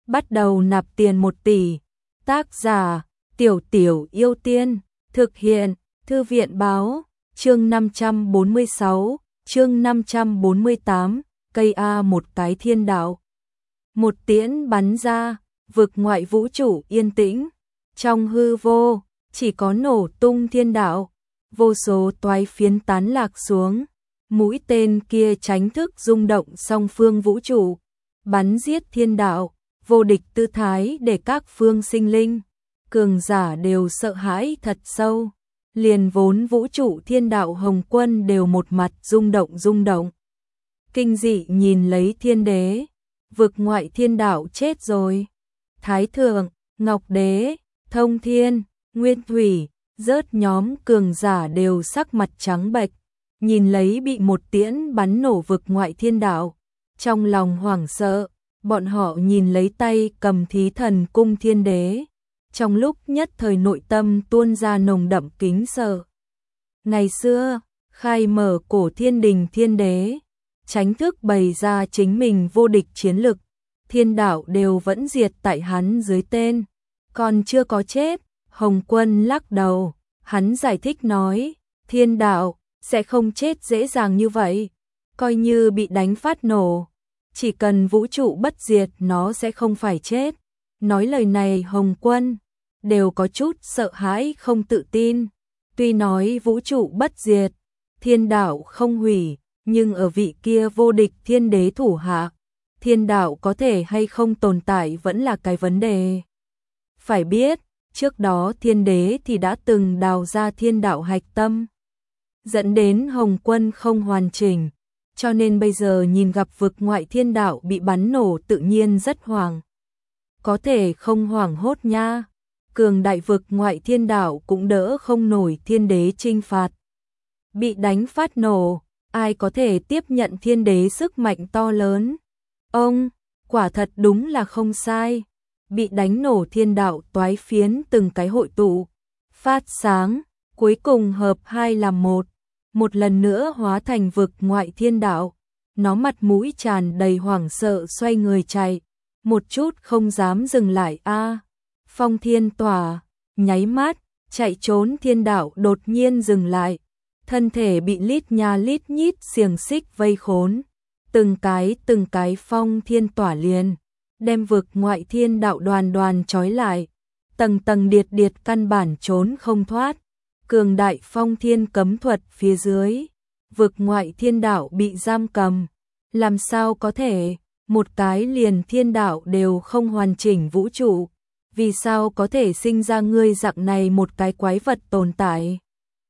bắt đầu nạp tiền 1 tỷ. Tác giả, Tiểu Tiểu Yêu Tiên, thực hiện, Thư viện Báo, chương 546, chương 548, cây A một cái thiên đạo. Một tiễn bắn ra, vực ngoại vũ trụ yên tĩnh, trong hư vô, chỉ có nổ tung thiên đạo, vô số toái phiến tán lạc xuống, mũi tên kia tránh thức rung động song phương vũ trụ, bắn giết thiên đạo, vô địch tư thái để các phương sinh linh, cường giả đều sợ hãi thật sâu, liền vốn vũ trụ thiên đạo Hồng Quân đều một mặt rung động. Kinh dị nhìn lấy thiên đế, vực ngoại thiên đạo chết rồi. Thái thượng, Ngọc đế, Thông thiên, Nguyên thủy, rớt nhóm cường giả đều sắc mặt trắng bệch, nhìn lấy bị một tiễn bắn nổ vực ngoại thiên đạo, trong lòng hoảng sợ, bọn họ nhìn lấy tay cầm thí thần cung thiên đế, trong lúc nhất thời nội tâm tuôn ra nồng đậm kính sợ. Ngày xưa, khai mở cổ thiên đình thiên đế, tránh thức bày ra chính mình vô địch chiến lực, thiên đạo đều vẫn diệt tại hắn dưới tên, còn chưa có chết. Hồng Quân lắc đầu, hắn giải thích nói, thiên đạo sẽ không chết dễ dàng như vậy, coi như bị đánh phát nổ, chỉ cần vũ trụ bất diệt nó sẽ không phải chết. Nói lời này Hồng Quân đều có chút sợ hãi không tự tin, tuy nói vũ trụ bất diệt, thiên đạo không hủy, nhưng ở vị kia vô địch thiên đế thủ hạ, thiên đạo có thể hay không tồn tại vẫn là cái vấn đề. Phải biết, trước đó thiên đế thì đã từng đào ra thiên đạo hạch tâm, dẫn đến Hồng Quân không hoàn chỉnh, cho nên bây giờ nhìn gặp vực ngoại thiên đạo bị bắn nổ tự nhiên rất hoảng. Có thể không hoảng hốt nha, cường đại vực ngoại thiên đạo cũng đỡ không nổi thiên đế trinh phạt. Bị đánh phát nổ, ai có thể tiếp nhận thiên đế sức mạnh to lớn? Ông, quả thật đúng là không sai. Bị đánh nổ thiên đạo toái phiến từng cái hội tụ, phát sáng, cuối cùng hợp hai làm một lần nữa hóa thành vực ngoại thiên đạo. Nó mặt mũi tràn đầy hoảng sợ xoay người chạy, một chút không dám dừng lại a. Phong thiên tỏa, nháy mắt, chạy trốn thiên đạo đột nhiên dừng lại, thân thể bị lít nha lít nhít xiềng xích vây khốn, từng cái phong thiên tỏa liền đem vực ngoại thiên đạo đoàn trói lại, tầng điệt căn bản trốn không thoát. Cường đại phong thiên cấm thuật phía dưới, vực ngoại thiên đạo bị giam cầm, làm sao có thể, một cái liền thiên đạo đều không hoàn chỉnh vũ trụ, vì sao có thể sinh ra ngươi dạng này một cái quái vật tồn tại?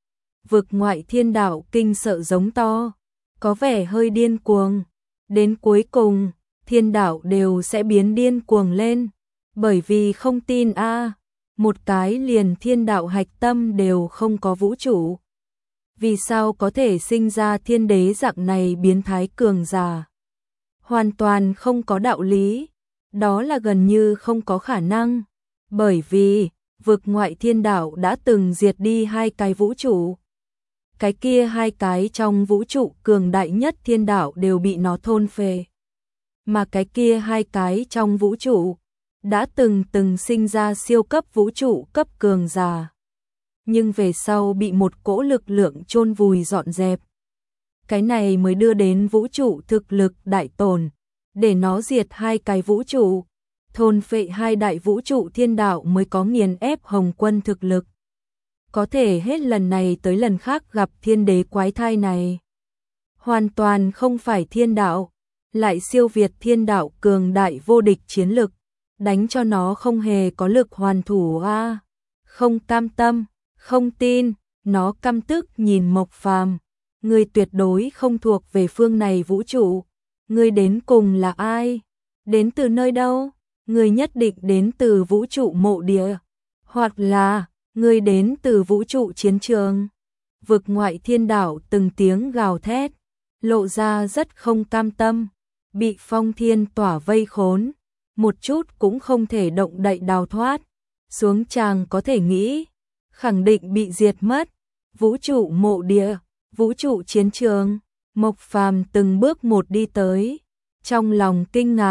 Vực ngoại thiên đạo kinh sợ giống to, có vẻ hơi điên cuồng, đến cuối cùng thiên đạo đều sẽ biến điên cuồng lên, bởi vì không tin a, một cái liền thiên đạo hạch tâm đều không có vũ trụ, vì sao có thể sinh ra thiên đế dạng này biến thái cường giả? Hoàn toàn không có đạo lý, đó là gần như không có khả năng, bởi vì vực ngoại thiên đạo đã từng diệt đi 2 cái vũ trụ. Cái kia 2 cái trong vũ trụ cường đại nhất thiên đạo đều bị nó thôn phệ. Mà cái kia 2 cái trong vũ trụ đã từng sinh ra siêu cấp vũ trụ cấp cường giả, nhưng về sau bị một cỗ lực lượng chôn vùi dọn dẹp. Cái này mới đưa đến vũ trụ thực lực đại tổn, để nó diệt 2 cái vũ trụ, thôn phệ 2 đại vũ trụ thiên đạo mới có nghiền ép Hồng Quân thực lực. Có thể hết lần này tới lần khác gặp thiên đế quái thai này, hoàn toàn không phải thiên đạo, lại siêu việt thiên đạo cường đại vô địch chiến lực, đánh cho nó không hề có lực hoàn thủ a. Không cam tâm, không tin, nó căm tức nhìn Mộc Phàm, ngươi tuyệt đối không thuộc về phương này vũ trụ, ngươi đến cùng là ai? Đến từ nơi đâu? Ngươi nhất định đến từ vũ trụ mộ địa, hoặc là ngươi đến từ vũ trụ chiến trường. Vực ngoại thiên đạo từng tiếng gào thét, lộ ra rất không cam tâm, bị phong thiên tỏa vây khốn, một chút cũng không thể động đậy đào thoát, xuống tràng có thể nghĩ, khẳng định bị diệt mất. Vũ trụ mộ địa, vũ trụ chiến trường, Mộc Phàm từng bước một đi tới, trong lòng kinh ngạc,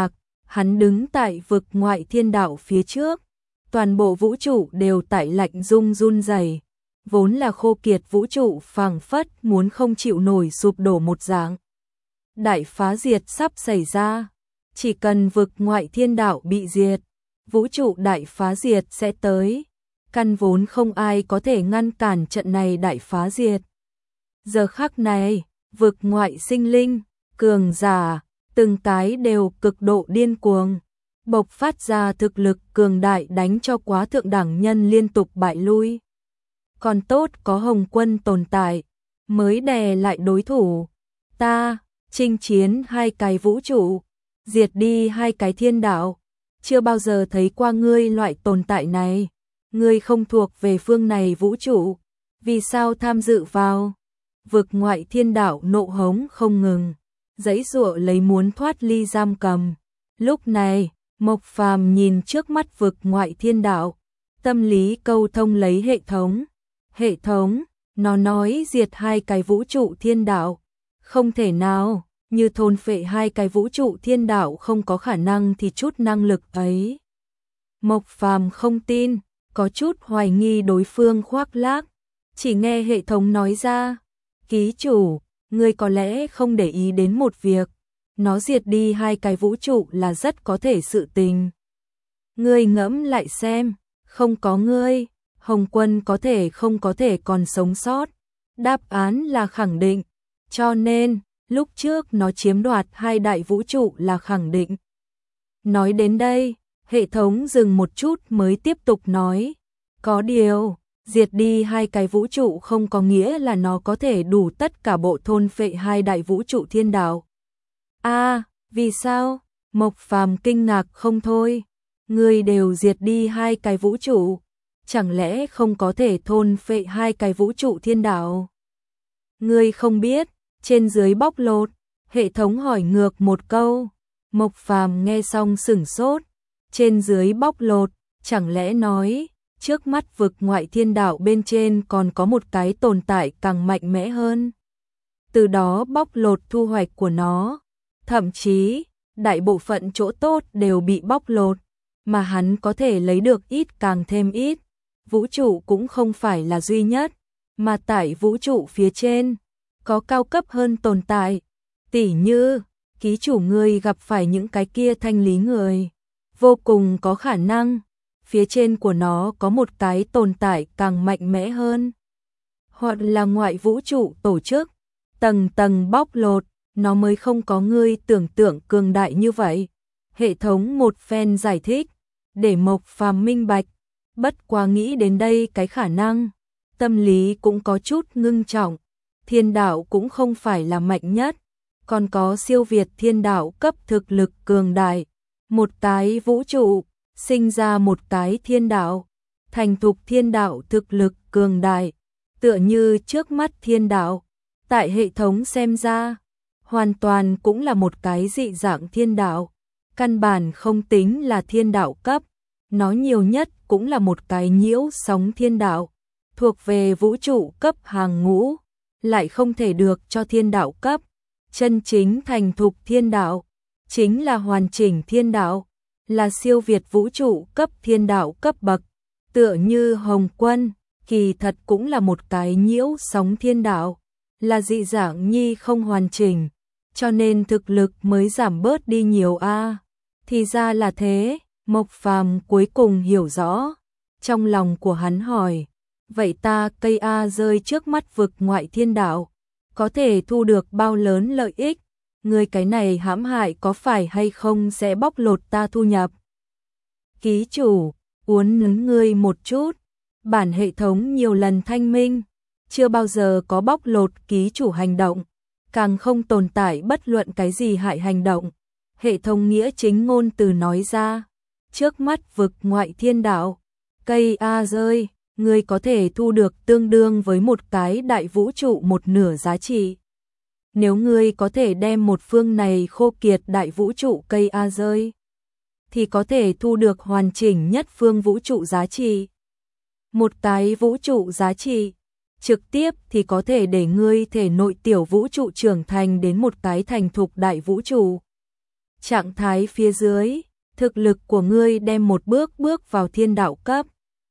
Hắn đứng tại vực ngoại thiên đạo phía trước, toàn bộ vũ trụ đều tại lạnh run rẩy, vốn là khô kiệt vũ trụ phảng phất muốn không chịu nổi sụp đổ một dạng. Đại phá diệt sắp xảy ra, chỉ cần vực ngoại thiên đạo bị diệt, vũ trụ đại phá diệt sẽ tới, căn vốn không ai có thể ngăn cản trận này đại phá diệt. Giờ khắc này, vực ngoại sinh linh, cường giả, từng cái đều cực độ điên cuồng, bộc phát ra thực lực cường đại đánh cho quá thượng đẳng nhân liên tục bại lui. Còn tốt có Hồng Quân tồn tại, mới đè lại đối thủ. Ta, chinh chiến 2 cái vũ trụ, diệt đi 2 cái thiên đạo, chưa bao giờ thấy qua ngươi loại tồn tại này. Ngươi không thuộc về phương này vũ trụ, vì sao tham dự vào? Vực ngoại thiên đạo nộ hống không ngừng, giãy giụa lấy muốn thoát ly giam cầm. Lúc này, Mộc Phàm nhìn trước mắt vực ngoại thiên đạo, tâm lý câu thông lấy hệ thống. Hệ thống, nó nói diệt 2 cái vũ trụ thiên đạo, không thể nào, như thôn phệ 2 cái vũ trụ thiên đạo không có khả năng thì chút năng lực ấy. Mộc Phàm không tin, có chút hoài nghi đối phương khoác lác, chỉ nghe hệ thống nói ra, ký chủ, ngươi có lẽ không để ý đến một việc, nó diệt đi 2 cái vũ trụ là rất có thể sự tình. Ngươi ngẫm lại xem, không có ngươi, Hồng Quân có thể không có thể còn sống sót. Đáp án là khẳng định, cho nên, lúc trước nó chiếm đoạt 2 đại vũ trụ là khẳng định. Nói đến đây, hệ thống dừng một chút mới tiếp tục nói, có điều, diệt đi 2 cái vũ trụ không có nghĩa là nó có thể đủ tất cả bộ thôn phệ 2 đại vũ trụ thiên đạo. Vì sao? Mộc Phàm kinh ngạc không thôi, ngươi đều diệt đi 2 cái vũ trụ, chẳng lẽ không có thể thôn phệ 2 cái vũ trụ thiên đạo? Ngươi không biết, trên dưới bóc lột, hệ thống hỏi ngược một câu. Mộc Phàm nghe xong sửng sốt, trên dưới bóc lột, chẳng lẽ nói, trước mắt vực ngoại thiên đạo bên trên còn có một cái tồn tại càng mạnh mẽ hơn. Từ đó bóc lột thu hoạch của nó, thậm chí, đại bộ phận chỗ tốt đều bị bóc lột, mà hắn có thể lấy được ít càng thêm ít. Vũ trụ cũng không phải là duy nhất, mà tại vũ trụ phía trên, có cao cấp hơn tồn tại, tỉ như, ký chủ ngươi gặp phải những cái kia thanh lý người, vô cùng có khả năng, phía trên của nó có một cái tồn tại càng mạnh mẽ hơn. Hoặc là ngoại vũ trụ tổ chức, tầng tầng bóc lột, nó mới không có ngươi tưởng tượng cường đại như vậy. Hệ thống một phen giải thích, để Mộc Phàm minh bạch, bất quá nghĩ đến đây cái khả năng, tâm lý cũng có chút ngưng trọng, thiên đạo cũng không phải là mạnh nhất, còn có siêu việt thiên đạo cấp thực lực cường đại, một cái vũ trụ, sinh ra một cái thiên đạo, thành thục thiên đạo thực lực cường đại, tựa như trước mắt thiên đạo, tại hệ thống xem ra, hoàn toàn cũng là một cái dị dạng thiên đạo, căn bản không tính là thiên đạo cấp, nó nhiều nhất cũng là một cái nhiễu sóng thiên đạo, thuộc về vũ trụ cấp hàng ngũ, lại không thể được cho thiên đạo cấp, chân chính thành thục thiên đạo, chính là hoàn chỉnh thiên đạo, là siêu việt vũ trụ cấp thiên đạo cấp bậc, tựa như Hồng Quân, kỳ thật cũng là một cái nhiễu sóng thiên đạo, là dị dạng nhi không hoàn chỉnh, cho nên thực lực mới giảm bớt đi nhiều Thì ra là thế, Mộc Phàm cuối cùng hiểu rõ, trong lòng của hắn hỏi, vậy ta cây rơi trước mắt vực ngoại thiên đạo, có thể thu được bao lớn lợi ích, người cái này hãm hại có phải hay không sẽ bóc lột ta thu nhập. Ký chủ, uốn nắn ngươi một chút, bản hệ thống nhiều lần thanh minh, chưa bao giờ có bóc lột ký chủ hành động, càng không tồn tại bất luận cái gì hại hành động. Hệ thống nghĩa chính ngôn từ nói ra, trước mắt vực ngoại thiên đạo, cây rơi, ngươi có thể thu được tương đương với một cái đại vũ trụ một nửa giá trị. Nếu ngươi có thể đem một phương này khô kiệt đại vũ trụ cây rơi, thì có thể thu được hoàn chỉnh nhất phương vũ trụ giá trị. Một cái vũ trụ giá trị, trực tiếp thì có thể để ngươi thể nội tiểu vũ trụ trưởng thành đến một cái thành thục đại vũ trụ. trạng thái phía dưới, thực lực của ngươi đem một bước bước vào thiên đạo cấp.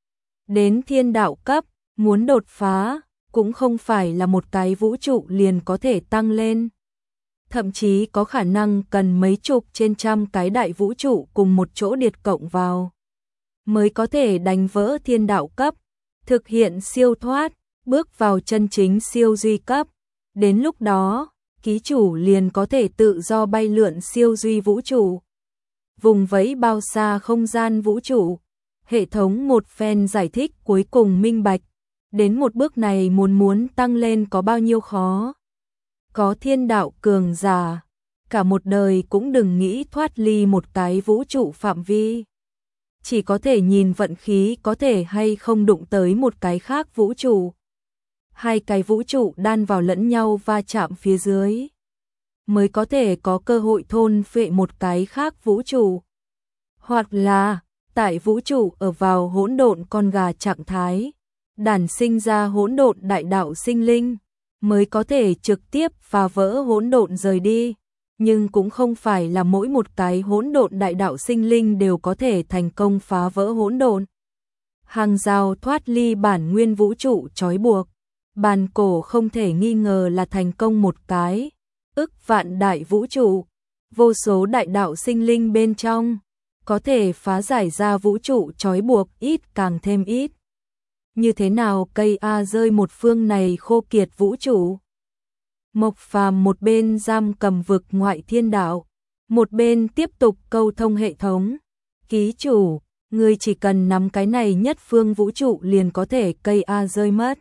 Đến thiên đạo cấp, muốn đột phá, cũng không phải là một cái vũ trụ liền có thể tăng lên. Thậm chí có khả năng cần mấy chục trên trăm cái đại vũ trụ cùng một chỗ điệt cộng vào, mới có thể đánh vỡ thiên đạo cấp, thực hiện siêu thoát, bước vào chân chính siêu duy cấp. Đến lúc đó, ký chủ liền có thể tự do bay lượn siêu duy vũ trụ, vùng vẫy bao xa không gian vũ trụ. Hệ thống một phen giải thích cuối cùng minh bạch, đến một bước này muốn tăng lên có bao nhiêu khó. Có thiên đạo cường giả, cả một đời cũng đừng nghĩ thoát ly một cái vũ trụ phạm vi. Chỉ có thể nhìn vận khí có thể hay không đụng tới một cái khác vũ trụ. Hai cái vũ trụ đan vào lẫn nhau va chạm phía dưới, mới có thể có cơ hội thôn phệ một cái khác vũ trụ. Hoặc là, tại vũ trụ ở vào hỗn độn con gà trạng thái, đản sinh ra hỗn độn đại đạo sinh linh, mới có thể trực tiếp phá vỡ hỗn độn rời đi. Nhưng cũng không phải là mỗi một cái hỗn độn đại đạo sinh linh đều có thể thành công phá vỡ hỗn độn. Hàng rào thoát ly bản nguyên vũ trụ trói buộc, bàn cổ không thể nghi ngờ là thành công một cái. Ức vạn đại vũ trụ, vô số đại đạo sinh linh bên trong, có thể phá giải ra vũ trụ trói buộc ít càng thêm ít. Như thế nào cây A rơi một phương này khô kiệt vũ trụ? Mộc Phàm một bên giam cầm vực ngoại thiên đạo, một bên tiếp tục câu thông hệ thống. Ký chủ, ngươi chỉ cần nắm cái này nhất phương vũ trụ liền có thể cây A rơi mất.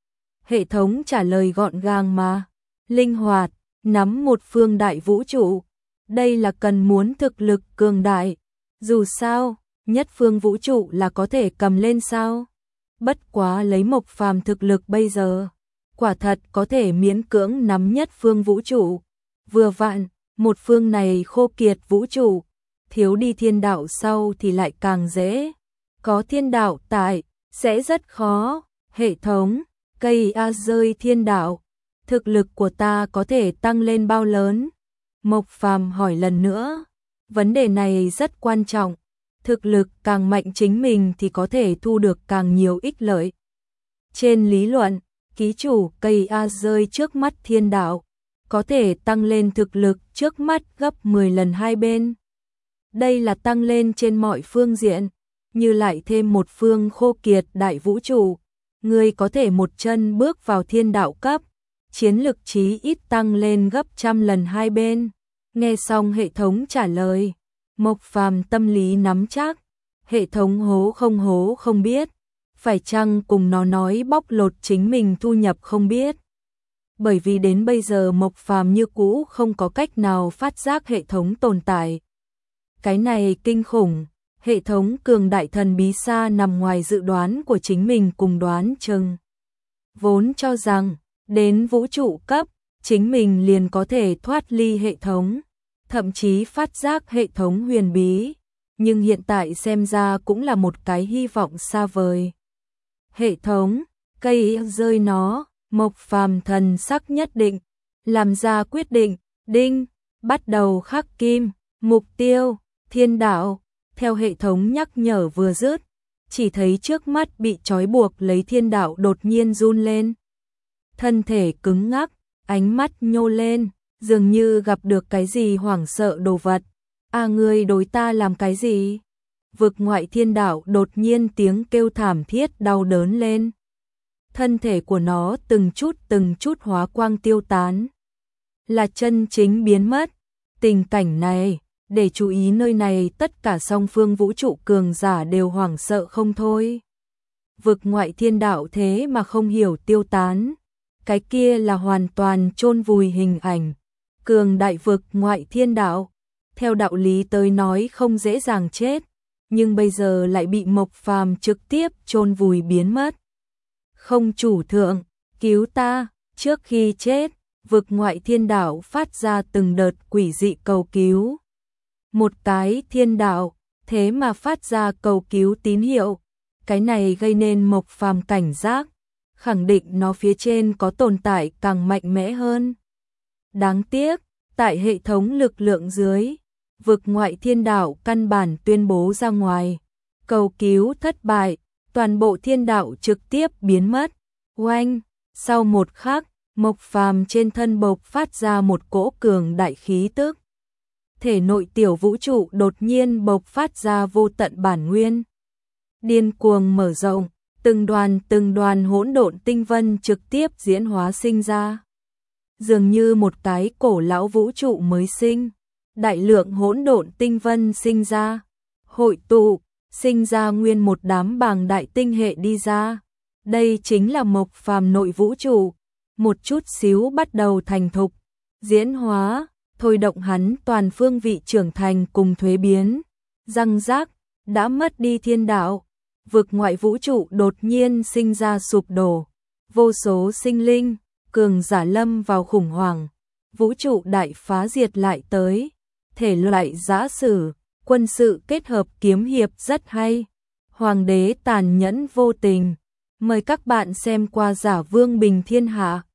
Hệ thống trả lời gọn gàng mà, linh hoạt, nắm một phương đại vũ trụ. Đây là cần muốn thực lực cường đại. Dù sao, nhất phương vũ trụ là có thể cầm lên sao? Bất quá lấy Mộc Phàm thực lực bây giờ, quả thật có thể miễn cưỡng nắm nhất phương vũ trụ. Vừa vặn, một phương này khô kiệt vũ trụ, thiếu đi thiên đạo sau thì lại càng dễ. Có thiên đạo tại, sẽ rất khó. Hệ thống, cây A rơi thiên đạo, thực lực của ta có thể tăng lên bao lớn? Mộc Phàm hỏi lần nữa. Vấn đề này rất quan trọng. Thực lực càng mạnh chính mình thì có thể thu được càng nhiều ích lợi. Trên lý luận, ký chủ cây A rơi trước mắt thiên đạo, có thể tăng lên thực lực trước mắt gấp 10 lần hai bên. Đây là tăng lên trên mọi phương diện, như lại thêm một phương khô kiệt đại vũ trụ. Người có thể một chân bước vào thiên đạo cấp, chiến lực chí ít tăng lên gấp trăm lần hai bên. Nghe xong hệ thống trả lời, Mộc Phàm tâm lý nắm chắc, hệ thống hố không biết, phải chăng cùng nó nói bóc lột chính mình thu nhập không biết. Bởi vì đến bây giờ Mộc Phàm như cũ không có cách nào phát giác hệ thống tồn tại. Cái này kinh khủng, hệ thống cường đại thần bí xa nằm ngoài dự đoán của chính mình cùng đoán chừng. Vốn cho rằng, đến vũ trụ cấp, chính mình liền có thể thoát ly hệ thống, thậm chí phát giác hệ thống huyền bí, nhưng hiện tại xem ra cũng là một cái hy vọng xa vời. Hệ thống, cây rơi nó, Mộc Phàm thần sắc nhất định, làm ra quyết định, đinh, bắt đầu khắc kim, mục tiêu, thiên đạo. Theo hệ thống nhắc nhở vừa dứt, chỉ thấy trước mắt bị trói buộc lấy thiên đạo đột nhiên run lên. Thân thể cứng ngắc, ánh mắt nhô lên, dường như gặp được cái gì hoảng sợ đồ vật. À, ngươi đối ta làm cái gì? Vực ngoại thiên đạo đột nhiên tiếng kêu thảm thiết đau đớn lên. Thân thể của nó từng chút hóa quang tiêu tán, là chân chính biến mất. Tình cảnh này, để chú ý nơi này tất cả song phương vũ trụ cường giả đều hoảng sợ không thôi. Vực ngoại thiên đạo thế mà không hiểu tiêu tán, cái kia là hoàn toàn chôn vùi hình ảnh. Cường đại vực ngoại thiên đạo, theo đạo lý tới nói không dễ dàng chết, nhưng bây giờ lại bị Mộc Phàm trực tiếp chôn vùi biến mất. Không chủ thượng, cứu ta, trước khi chết, vực ngoại thiên đạo phát ra từng đợt quỷ dị cầu cứu. Một cái thiên đạo, thế mà phát ra cầu cứu tín hiệu, cái này gây nên Mộc Phàm cảnh giác, khẳng định nó phía trên có tồn tại càng mạnh mẽ hơn. Đáng tiếc, tại hệ thống lực lượng dưới, vực ngoại thiên đạo căn bản tuyên bố ra ngoài. Cầu cứu thất bại, toàn bộ thiên đạo trực tiếp biến mất. Oanh, sau một khắc, Mộc Phàm trên thân bộc phát ra một cỗ cường đại khí tức. Thể nội tiểu vũ trụ đột nhiên bộc phát ra vô tận bản nguyên. Điên cuồng mở rộng, từng đoàn hỗn độn tinh vân trực tiếp diễn hóa sinh ra. Dường như một cái cổ lão vũ trụ mới sinh, đại lượng hỗn độn tinh vân sinh ra, hội tụ, sinh ra nguyên một đám bàng đại tinh hệ đi ra. Đây chính là Mộc Phàm nội vũ trụ, một chút xíu bắt đầu thành thục, diễn hóa, thôi động hắn toàn phương vị trưởng thành cùng thuế biến. Răng rác, đã mất đi thiên đạo, vực ngoại vũ trụ đột nhiên sinh ra sụp đổ, vô số sinh linh, cường giả lâm vào khủng hoảng, vũ trụ đại phá diệt lại tới, thể loại giã sử, quân sự kết hợp kiếm hiệp rất hay, hoàng đế tàn nhẫn vô tình, mời các bạn xem qua Giả Vương Bình Thiên Hạ.